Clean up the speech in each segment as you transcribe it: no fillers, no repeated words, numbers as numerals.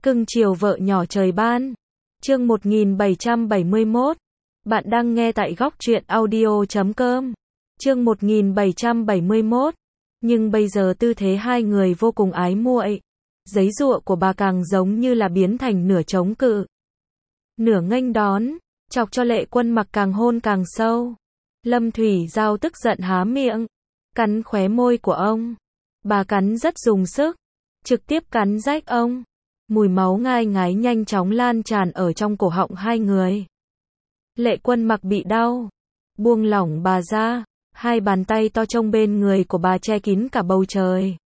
Cưng chiều vợ nhỏ trời ban. Chương 1771. Bạn đang nghe tại góc truyện audio.com. Chương 1771. Nhưng bây giờ tư thế hai người vô cùng ái muội. Giấy giụa của bà càng giống như là biến thành nửa chống cự, nửa nghênh đón, chọc cho Lệ Quân Mặc càng hôn càng sâu. Lâm Thủy Giao tức giận há miệng, cắn khóe môi của ông. Bà cắn rất dùng sức, trực tiếp cắn rách ông. Mùi máu ngai ngái nhanh chóng lan tràn ở trong cổ họng hai người. Lệ Quân Mặc bị đau, buông lỏng bà ra, hai bàn tay to trông bên người của bà che kín cả bầu trời.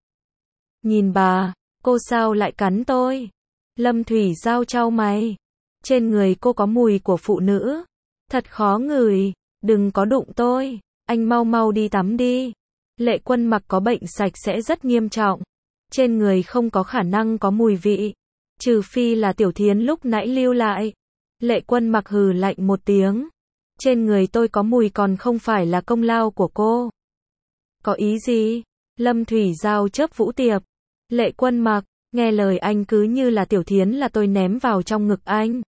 Nhìn bà, cô sao lại cắn tôi? Lâm Thủy Giao chau mày. Trên người cô có mùi của phụ nữ, thật khó ngửi, đừng có đụng tôi, anh mau mau đi tắm đi. Lệ Quân Mặc có bệnh sạch sẽ rất nghiêm trọng, trên người không có khả năng có mùi vị, trừ phi là Tiểu Thiến lúc nãy lưu lại. Lệ Quân Mặc hừ lạnh một tiếng, trên người tôi có mùi còn không phải là công lao của cô. Có ý gì? Lâm Thủy Giao chớp vũ tiệp. Lệ Quân Mặc, nghe lời anh cứ như là Tiểu Thiến là tôi ném vào trong ngực anh.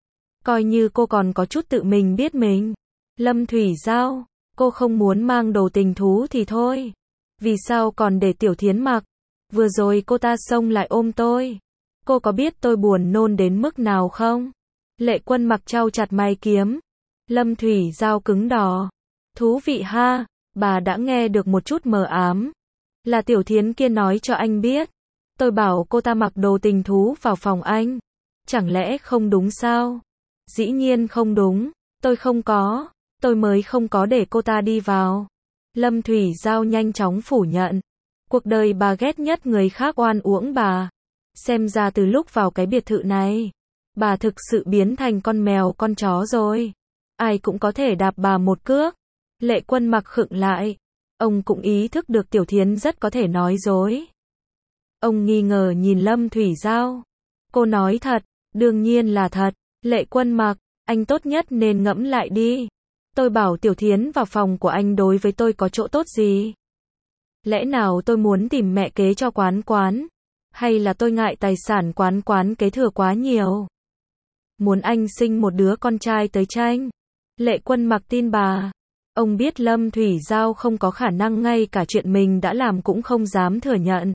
Coi như cô còn có chút tự mình biết mình. Lâm Thủy Giao, cô không muốn mang đồ tình thú thì thôi, vì sao còn để Tiểu Thiến mặc? Vừa rồi cô ta xông lại ôm tôi, cô có biết tôi buồn nôn đến mức nào không? Lệ Quân Mặc trao chặt mày kiếm. Lâm Thủy Giao cứng đỏ. Thú vị ha, bà đã nghe được một chút mờ ám. Là Tiểu Thiến kia nói cho anh biết. Tôi bảo cô ta mặc đồ tình thú vào phòng anh. Chẳng lẽ không đúng sao? Dĩ nhiên không đúng, tôi không có, tôi mới không có để cô ta đi vào. Lâm Thủy Giao nhanh chóng phủ nhận. Cuộc đời bà ghét nhất người khác oan uổng bà. Xem ra từ lúc vào cái biệt thự này, bà thực sự biến thành con mèo con chó rồi. Ai cũng có thể đạp bà một cước. Lệ Quân Mặc khựng lại. Ông cũng ý thức được Tiểu Thiến rất có thể nói dối. Ông nghi ngờ nhìn Lâm Thủy Giao. Cô nói thật, đương nhiên là thật. Lệ Quân Mặc, anh tốt nhất nên ngẫm lại đi. Tôi bảo Tiểu Thiến vào phòng của anh đối với tôi có chỗ tốt gì? Lẽ nào tôi muốn tìm mẹ kế cho quán? Hay là tôi ngại tài sản quán kế thừa quá nhiều? Muốn anh sinh một đứa con trai tới tranh? Lệ Quân Mặc tin bà. Ông biết Lâm Thủy Giao không có khả năng, ngay cả chuyện mình đã làm cũng không dám thừa nhận.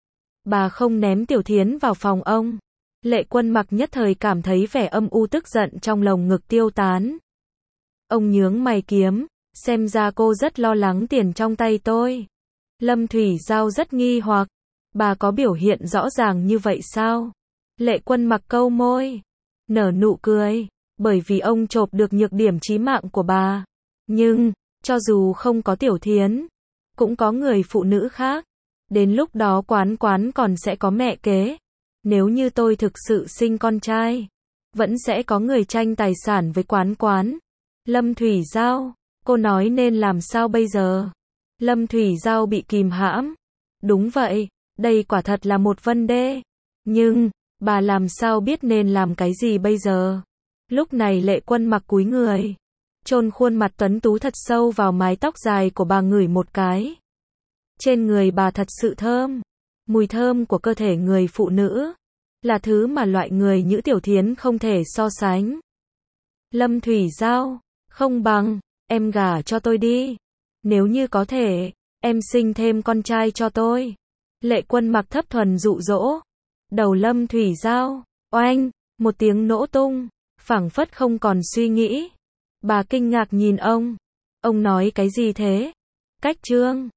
Bà không ném Tiểu Thiến vào phòng ông. Lệ Quân Mặc nhất thời cảm thấy vẻ âm u tức giận trong lồng ngực tiêu tán. Ông nhướng mày kiếm, xem ra cô rất lo lắng tiền trong tay tôi. Lâm Thủy Giao rất nghi hoặc, bà có biểu hiện rõ ràng như vậy sao? Lệ Quân Mặc câu môi, nở nụ cười, bởi vì ông chộp được nhược điểm chí mạng của bà. Nhưng, cho dù không có Tiểu Thiến, cũng có người phụ nữ khác. Đến lúc đó quán còn sẽ có mẹ kế. Nếu như tôi thực sự sinh con trai, vẫn sẽ có người tranh tài sản với quán. Lâm Thủy Giao, cô nói nên làm sao bây giờ? Lâm Thủy Giao bị kìm hãm. Đúng vậy, đây quả thật là một vấn đề. Nhưng, bà làm sao biết nên làm cái gì bây giờ? Lúc này Lệ Quân Mặc cúi người, chôn khuôn mặt tuấn tú thật sâu vào mái tóc dài của bà, ngửi một cái. Trên người bà thật sự thơm. Mùi thơm của cơ thể người phụ nữ là thứ mà loại người như Tiểu Thiến không thể so sánh. Lâm Thủy Giao, không bằng em gả cho tôi đi. Nếu như có thể, em sinh thêm con trai cho tôi. Lệ Quân Mặc thấp thuần dụ dỗ. Đầu Lâm Thủy Giao, oanh, một tiếng nổ tung, phảng phất không còn suy nghĩ. Bà kinh ngạc nhìn ông. Ông nói cái gì thế? Cách trương.